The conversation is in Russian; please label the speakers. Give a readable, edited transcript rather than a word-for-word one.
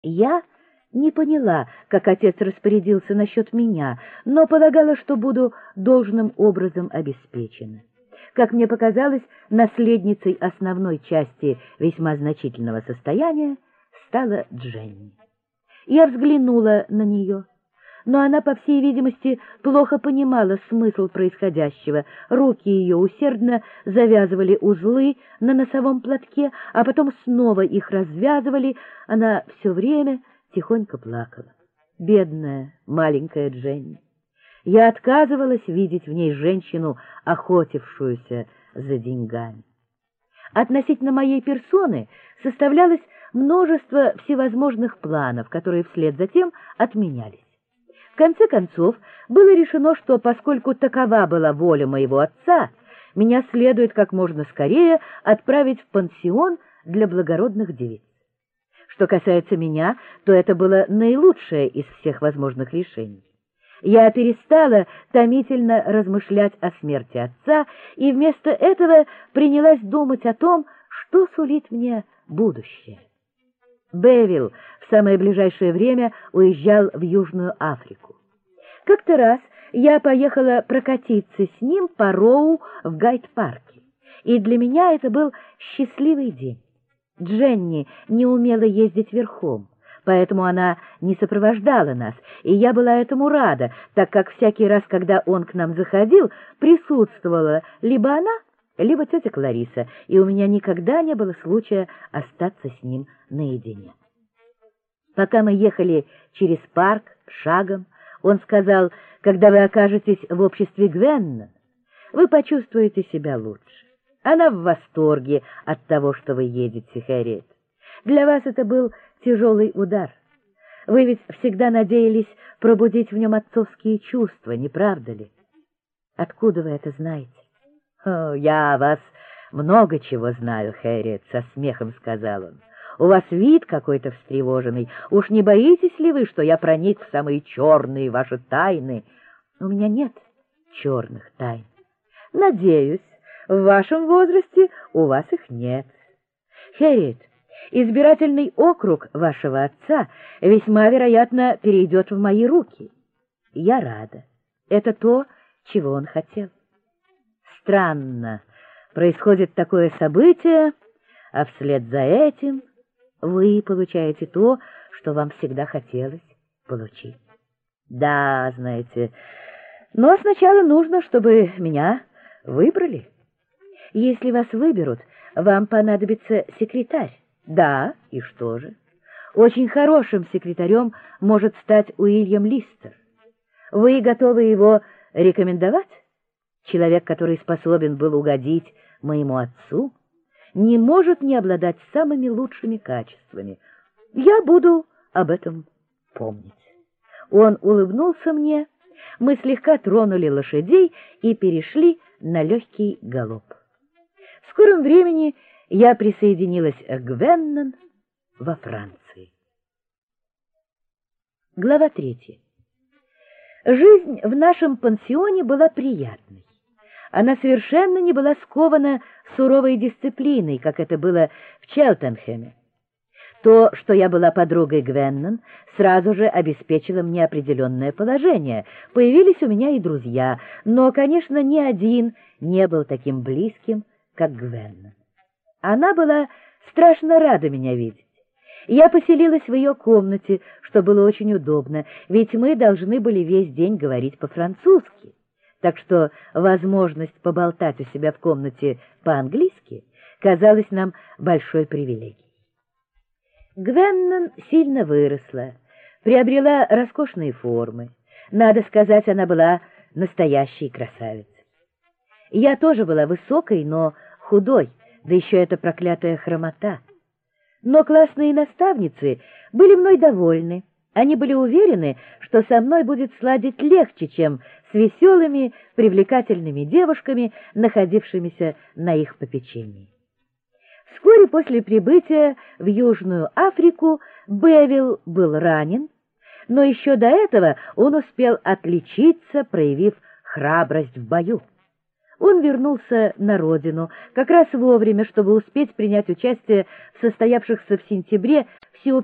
Speaker 1: Я не поняла, как отец распорядился насчет меня, но полагала, что буду должным образом обеспечена. Как мне показалось, наследницей основной части весьма значительного состояния стала Дженни. Я взглянула на нее, но она, по всей видимости, плохо понимала смысл происходящего. Руки ее усердно завязывали узлы на носовом платке, а потом снова их развязывали. Она все время тихонько плакала. Бедная маленькая Дженни. Я отказывалась видеть в ней женщину, охотившуюся за деньгами. Относительно моей персоны составлялось множество всевозможных планов, которые вслед за тем отменялись. В конце концов, было решено, что, поскольку такова была воля моего отца, меня следует как можно скорее отправить в пансион для благородных девиц. Что касается меня, то это было наилучшее из всех возможных решений. Я перестала томительно размышлять о смерти отца и вместо этого принялась думать о том, что сулит мне будущее. Бевилл в самое ближайшее время уезжал в Южную Африку. Как-то раз я поехала прокатиться с ним по Роу в Гайд-парке, и для меня это был счастливый день. Дженни не умела ездить верхом, поэтому она не сопровождала нас, и я была этому рада, так как всякий раз, когда он к нам заходил, присутствовала либо она, либо тетя Клариса, и у меня никогда не было случая остаться с ним наедине. Пока мы ехали через парк шагом, он сказал: «Когда вы окажетесь в обществе Гвенна, вы почувствуете себя лучше. Она в восторге от того, что вы едете, Хэрриет. Для вас это был тяжелый удар. Вы ведь всегда надеялись пробудить в нем отцовские чувства, не правда ли? Откуда вы это знаете?» «О, я о вас много чего знаю, Хэрриет», — со смехом сказал он. «У вас вид какой-то встревоженный. Уж не боитесь ли вы, что я проник в самые черные ваши тайны?» «У меня нет черных тайн. Надеюсь, в вашем возрасте у вас их нет. Хэрриет, избирательный округ вашего отца весьма вероятно перейдет в мои руки. Я рада. Это то, чего он хотел. Странно, происходит такое событие, а вслед за этим вы получаете то, что вам всегда хотелось получить. Да, знаете, но сначала нужно, чтобы меня выбрали. Если вас выберут, вам понадобится секретарь. Да, и что же? Очень хорошим секретарем может стать Уильям Листер. Вы готовы его рекомендовать? Человек, который способен был угодить моему отцу, не может не обладать самыми лучшими качествами. Я буду об этом помнить. Он улыбнулся мне, мы слегка тронули лошадей и перешли на легкий галоп. В скором времени я присоединилась к Гвеннон во Франции. Глава 3. Жизнь в нашем пансионе была приятной. Она совершенно не была скована суровой дисциплиной, как это было в Челтенхэме. То, что я была подругой Гвеннон, сразу же обеспечило мне определенное положение. Появились у меня и друзья, но, конечно, ни один не был таким близким, как Гвеннон. Она была страшно рада меня видеть. Я поселилась в ее комнате, что было очень удобно, ведь мы должны были весь день говорить по-французски. Так что возможность поболтать у себя в комнате по-английски казалась нам большой привилегией. Гвеннон сильно выросла, приобрела роскошные формы. Надо сказать, она была настоящей красавицей. Я тоже была высокой, но худой, да еще эта проклятая хромота. Но классные наставницы были мной довольны. Они были уверены, что со мной будет сладить легче, чем с веселыми, привлекательными девушками, находившимися на их попечении. Вскоре после прибытия в Южную Африку Бевилл был ранен, но еще до этого он успел отличиться, проявив храбрость в бою. Он вернулся на родину как раз вовремя, чтобы успеть принять участие в состоявшихся в сентябре